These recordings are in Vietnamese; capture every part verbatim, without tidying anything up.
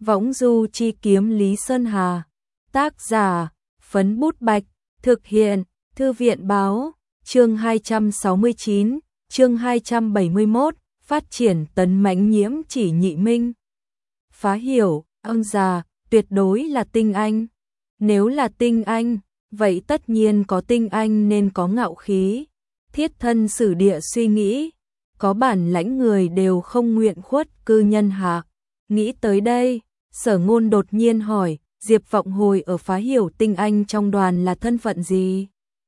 Võng du chi kiếm Lý Sơn Hà. Tác giả, Phấn Bút Bạch. Thực hiện, Thư viện Báo. Chương hai trăm sáu mươi chín, chương hai trăm bảy mươi mốt, phát triển tấn mãnh Nhiễm Chỉ Nhị Minh. Phá hiểu, ông già, tuyệt đối là tinh anh. Nếu là tinh anh, vậy tất nhiên có tinh anh nên có ngạo khí. Thiết thân sử địa suy nghĩ, có bản lãnh người đều không nguyện khuất cư nhân hạ. Nghĩ tới đây, Sở Ngôn đột nhiên hỏi, Diệp Vọng Hồi ở Phá Hiểu tinh anh trong đoàn là thân phận gì?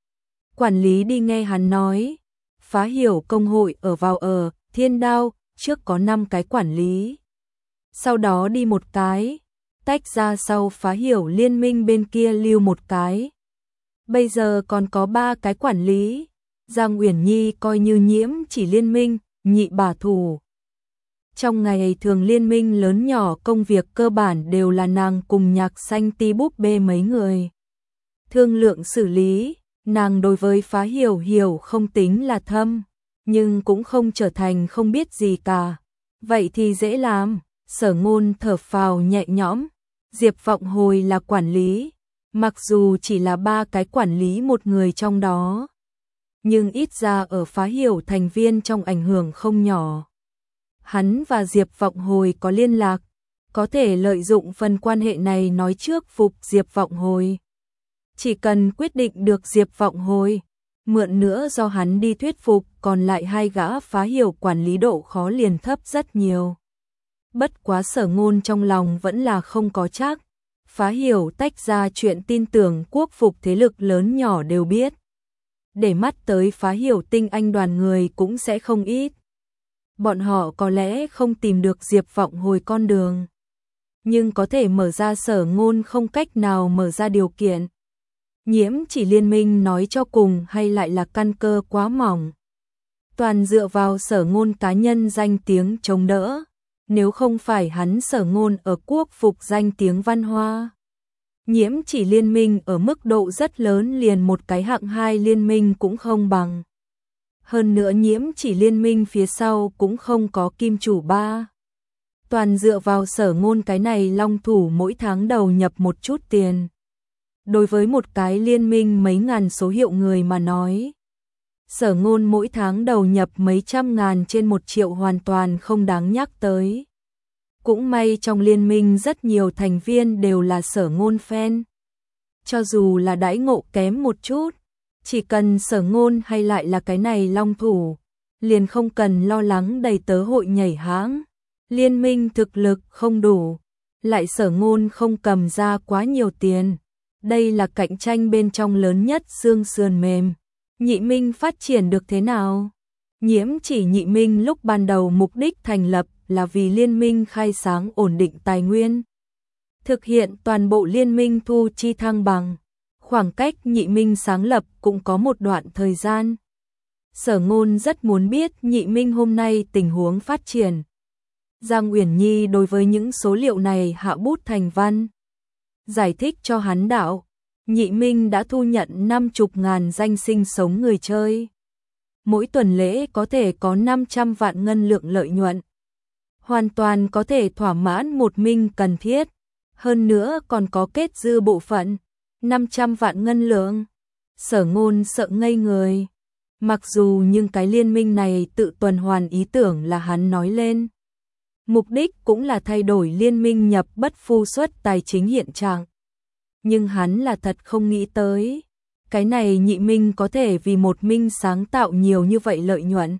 Quản lý đi nghe hắn nói, Phá Hiểu công hội ở vào ở Thiên Đao, trước có năm cái quản lý. Sau đó đi một cái, tách ra sau Phá Hiểu liên minh bên kia lưu một cái. Bây giờ còn có ba cái quản lý. Giang Uyển Nhi coi như Nhiễm Chỉ liên minh, nhị bả thủ. Trong ngày thường liên minh lớn nhỏ công việc cơ bản đều là nàng cùng Nhạc Xanh Ti búp bê mấy người thương lượng xử lý. Nàng đối với Phá Hiểu hiểu không tính là thâm, nhưng cũng không trở thành không biết gì cả. Vậy thì dễ làm. Sở Ngôn thở phào nhẹ nhõm. Diệp Vọng Hồi là quản lý, mặc dù chỉ là ba cái quản lý một người trong đó, nhưng ít ra ở Phá Hiểu thành viên trong ảnh hưởng không nhỏ. Hắn và Diệp Vọng Hồi có liên lạc, có thể lợi dụng phần quan hệ này nói trước phục Diệp Vọng Hồi. Chỉ cần quyết định được Diệp Vọng Hồi, mượn nữa do hắn đi thuyết phục, còn lại hai gã Phá Hiểu quản lý độ khó liền thấp rất nhiều. Bất quá Sở Ngôn trong lòng vẫn là không có chắc. Phá Hiểu tách ra chuyện tin tưởng quốc phục thế lực lớn nhỏ đều biết. Để mắt tới Phá Hiểu tinh anh đoàn người cũng sẽ không ít. Bọn họ có lẽ không tìm được Diệp Vọng Hồi con đường, nhưng có thể mở ra Sở Ngôn không cách nào mở ra điều kiện. Nhiễm Chỉ liên minh nói cho cùng hay lại là căn cơ quá mỏng, toàn dựa vào Sở Ngôn cá nhân danh tiếng chống đỡ. Nếu không phải hắn Sở Ngôn ở quốc phục danh tiếng văn hoa, Nhiễm Chỉ liên minh ở mức độ rất lớn liền một cái hạng hai liên minh cũng không bằng. Hơn nữa Nhiễm Chỉ liên minh phía sau cũng không có kim chủ ba. Toàn dựa vào Sở Ngôn cái này long thủ mỗi tháng đầu nhập một chút tiền. Đối với một cái liên minh mấy ngàn số hiệu người mà nói, Sở Ngôn mỗi tháng đầu nhập mấy trăm ngàn trên một triệu hoàn toàn không đáng nhắc tới. Cũng may trong liên minh rất nhiều thành viên đều là Sở Ngôn fan. Cho dù là đãi ngộ kém một chút, chỉ cần Sở Ngôn hay lại là cái này long thủ, liền không cần lo lắng đầy tớ hội nhảy hãng. Liên minh thực lực không đủ, lại Sở Ngôn không cầm ra quá nhiều tiền. Đây là cạnh tranh bên trong lớn nhất xương sườn mềm. Nhị Minh phát triển được thế nào? Nhiễm Chỉ Nhị Minh lúc ban đầu mục đích thành lập là vì liên minh khai sáng ổn định tài nguyên, thực hiện toàn bộ liên minh thu chi thăng bằng. Khoảng cách Nhị Minh sáng lập cũng có một đoạn thời gian. Sở Ngôn rất muốn biết Nhị Minh hôm nay tình huống phát triển. Giang Uyển Nhi đối với những số liệu này hạ bút thành văn, giải thích cho hắn đạo. Nhị Minh đã thu nhận năm mươi ngàn danh sinh sống người chơi. Mỗi tuần lễ có thể có năm trăm vạn ngân lượng lợi nhuận. Hoàn toàn có thể thỏa mãn một minh cần thiết. Hơn nữa còn có kết dư bộ phận, năm trăm vạn ngân lượng. Sở Ngôn sợ ngây người. Mặc dù nhưng cái liên minh này tự tuần hoàn ý tưởng là hắn nói lên. Mục đích cũng là thay đổi liên minh nhập bất phu xuất tài chính hiện trạng. Nhưng hắn là thật không nghĩ tới, cái này Nhị Minh có thể vì một minh sáng tạo nhiều như vậy lợi nhuận.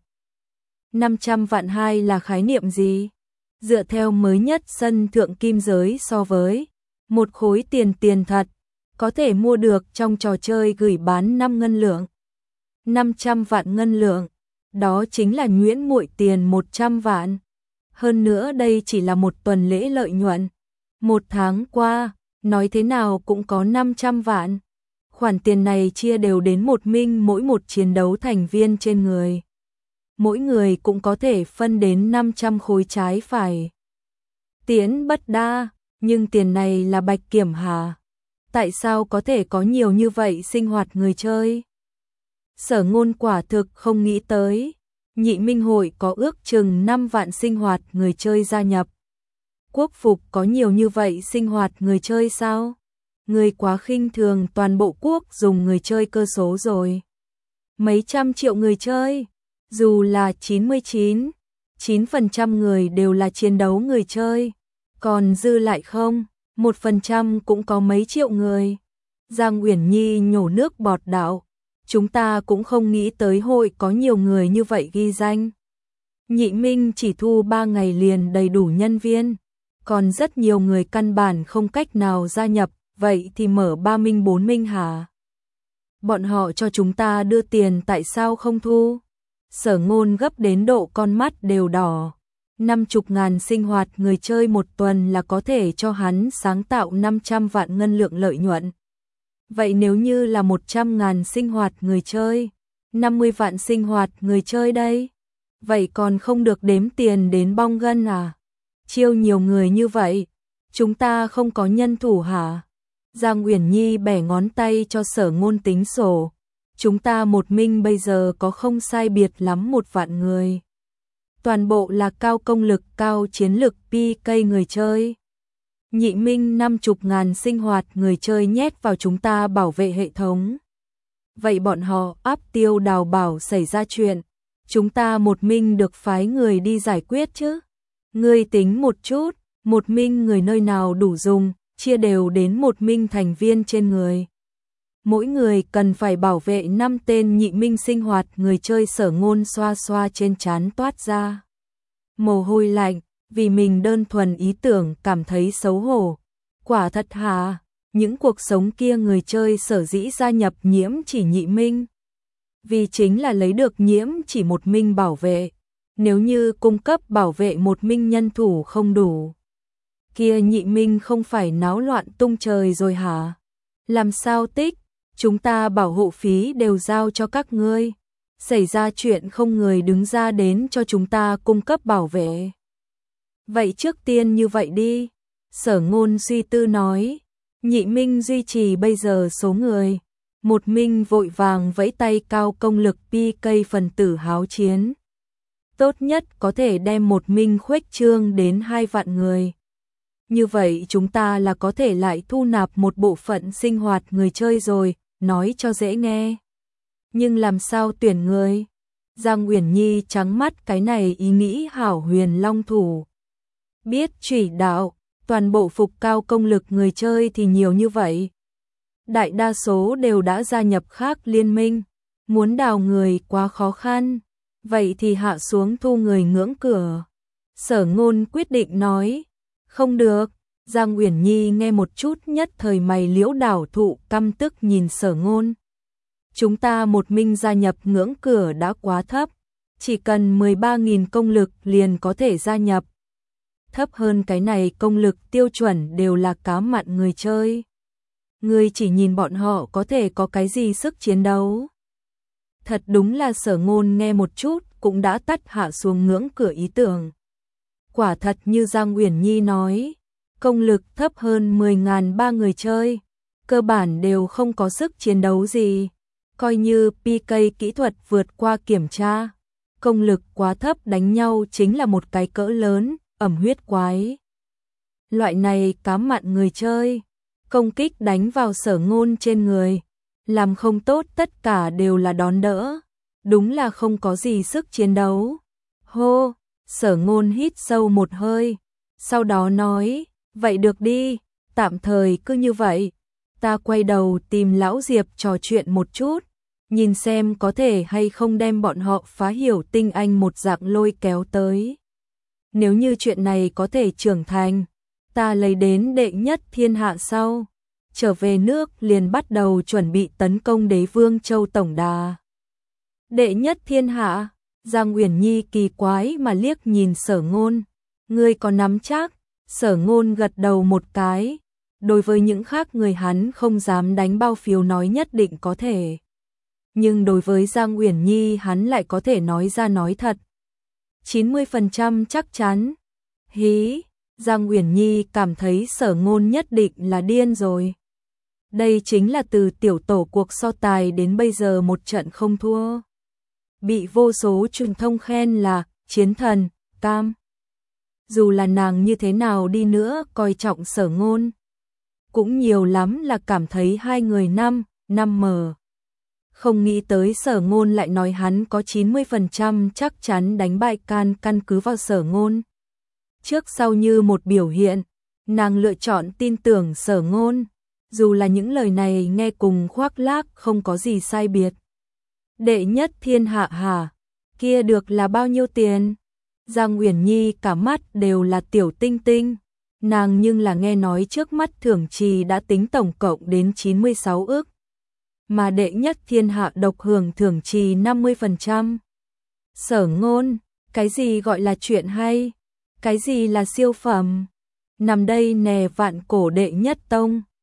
năm trăm vạn hai là khái niệm gì? Dựa theo mới nhất sân thượng kim giới so với một khối tiền tiền thật, có thể mua được trong trò chơi gửi bán năm ngân lượng. năm trăm vạn ngân lượng, đó chính là nhuyễn muội tiền một trăm vạn. Hơn nữa đây chỉ là một tuần lễ lợi nhuận. Một tháng qua, nói thế nào cũng có năm trăm vạn. Khoản tiền này chia đều đến một minh mỗi một chiến đấu thành viên trên người. Mỗi người cũng có thể phân đến năm trăm khối trái phải. Tiến bất đa, nhưng tiền này là bạch kiểm hà. Tại sao có thể có nhiều như vậy sinh hoạt người chơi? Sở Ngôn quả thực không nghĩ tới. Nhị Minh hội có ước chừng năm vạn sinh hoạt người chơi gia nhập. quốc phục có nhiều như vậy sinh hoạt người chơi sao? Người quá khinh thường toàn bộ quốc dùng người chơi cơ số rồi. Mấy trăm triệu người chơi, dù là chín mươi chín phẩy chín phần trăm người đều là chiến đấu người chơi, còn dư lại không, một phần trăm cũng có mấy triệu người. Giang Uyển Nhi nhổ nước bọt đạo, chúng ta cũng không nghĩ tới hội có nhiều người như vậy ghi danh. Nhị Minh chỉ thu ba ngày liền đầy đủ nhân viên, còn rất nhiều người căn bản không cách nào gia nhập, vậy thì mở ba minh bốn minh hả? Bọn họ cho chúng ta đưa tiền tại sao không thu? Sở Ngôn gấp đến độ con mắt đều đỏ. Năm chục ngàn sinh hoạt người chơi một tuần là có thể cho hắn sáng tạo năm trăm vạn ngân lượng lợi nhuận. Vậy nếu như là một trăm ngàn sinh hoạt người chơi, năm mươi vạn sinh hoạt người chơi đây, vậy còn không được đếm tiền đến bong gân à? Chiêu nhiều người như vậy, chúng ta không có nhân thủ hả? Giang Uyển Nhi bẻ ngón tay cho Sở Ngôn tính sổ. Chúng ta một minh bây giờ có không sai biệt lắm một vạn người. Toàn bộ là cao công lực, cao chiến lực pê ca người chơi. Nhị Minh năm chục ngàn sinh hoạt người chơi nhét vào chúng ta bảo vệ hệ thống. Vậy bọn họ áp tiêu đào bảo xảy ra chuyện, chúng ta một minh được phái người đi giải quyết chứ? Ngươi tính một chút, một minh người nơi nào đủ dùng, chia đều đến một minh thành viên trên người. Mỗi người cần phải bảo vệ năm tên nhị minh sinh hoạt người chơi. Sở Ngôn xoa xoa trên trán toát ra mồ hôi lạnh, vì mình đơn thuần ý tưởng cảm thấy xấu hổ. Quả thật hả? Những cuộc sống kia người chơi sở dĩ gia nhập nhiễm chỉ nhị minh, vì chính là lấy được nhiễm chỉ một minh bảo vệ. Nếu như cung cấp bảo vệ một minh nhân thủ không đủ, kia nhị minh không phải náo loạn tung trời rồi hả? Làm sao tích? Chúng ta bảo hộ phí đều giao cho các ngươi. Xảy ra chuyện không người đứng ra đến cho chúng ta cung cấp bảo vệ. Vậy trước tiên như vậy đi. Sở Ngôn suy tư nói. Nhị minh duy trì bây giờ số người. Một minh vội vàng vẫy tay cao công lực pê ca phần tử háo chiến. Tốt nhất có thể đem một minh khuếch trương đến hai vạn người. Như vậy chúng ta là có thể lại thu nạp một bộ phận sinh hoạt người chơi rồi, nói cho dễ nghe. Nhưng làm sao tuyển người? Giang Uyển Nhi trắng mắt cái này ý nghĩ hảo huyền long thủ. Biết chỉ đạo, toàn bộ phục cao công lực người chơi thì nhiều như vậy. Đại đa số đều đã gia nhập khác liên minh, muốn đào người quá khó khăn, vậy thì hạ xuống thu người ngưỡng cửa. Sở Ngôn quyết định nói, không được. Giang Uyển Nhi nghe một chút nhất thời mày liễu đảo thụ, căm tức nhìn Sở Ngôn. Chúng ta một minh gia nhập ngưỡng cửa đã quá thấp, chỉ cần mười ba nghìn công lực liền có thể gia nhập. Thấp hơn cái này công lực tiêu chuẩn đều là cá mặn người chơi. Người chỉ nhìn bọn họ có thể có cái gì sức chiến đấu. Thật đúng là Sở Ngôn nghe một chút cũng đã tắt hạ xuống ngưỡng cửa ý tưởng. Quả thật như Giang Uyển Nhi nói, công lực thấp hơn mười nghìn ba người chơi, cơ bản đều không có sức chiến đấu gì. Coi như pê ca kỹ thuật vượt qua kiểm tra, công lực quá thấp đánh nhau chính là một cái cỡ lớn, ẩm huyết quái. Loại này cá mặn người chơi, công kích đánh vào Sở Ngôn trên người, làm không tốt tất cả đều là đón đỡ, đúng là không có gì sức chiến đấu. Hô, Sở Ngôn hít sâu một hơi, sau đó nói, vậy được đi, tạm thời cứ như vậy. Ta quay đầu tìm lão Diệp trò chuyện một chút, nhìn xem có thể hay không đem bọn họ phá hiểu tinh anh một dạng lôi kéo tới. Nếu như chuyện này có thể trưởng thành, ta lấy đến đệ nhất thiên hạ sau, trở về nước liền bắt đầu chuẩn bị tấn công Đế Vương Châu tổng đà. Đệ nhất thiên hạ? Giang Uyển Nhi kỳ quái mà liếc nhìn Sở Ngôn, ngươi có nắm chắc? Sở Ngôn gật đầu một cái, đối với những khác người hắn không dám đánh bao phiếu nói nhất định có thể. Nhưng đối với Giang Uyển Nhi hắn lại có thể nói ra nói thật. chín mươi phần trăm chắc chắn. Hí, Giang Uyển Nhi cảm thấy Sở Ngôn nhất định là điên rồi. Đây chính là từ tiểu tổ cuộc so tài đến bây giờ một trận không thua. Bị vô số truyền thông khen là chiến thần, cam. dù là nàng như thế nào đi nữa coi trọng Sở Ngôn, cũng nhiều lắm là cảm thấy hai người năm, năm mờ. Không nghĩ tới Sở Ngôn lại nói hắn có chín mươi phần trăm chắc chắn đánh bại Can, căn cứ vào Sở Ngôn trước sau như một biểu hiện, nàng lựa chọn tin tưởng Sở Ngôn, dù là những lời này nghe cùng khoác lác không có gì sai biệt. Đệ nhất thiên hạ hả? Kia được là bao nhiêu tiền? Giang Uyển Nhi cả mắt đều là tiểu tinh tinh, nàng nhưng là nghe nói trước mắt thưởng trì đã tính tổng cộng đến chín mươi sáu ức, mà đệ nhất thiên hạ độc hưởng thưởng trì năm mươi phần trăm. Sở Ngôn, cái gì gọi là chuyện hay? Cái gì là siêu phẩm? Nằm đây nè vạn cổ đệ nhất tông.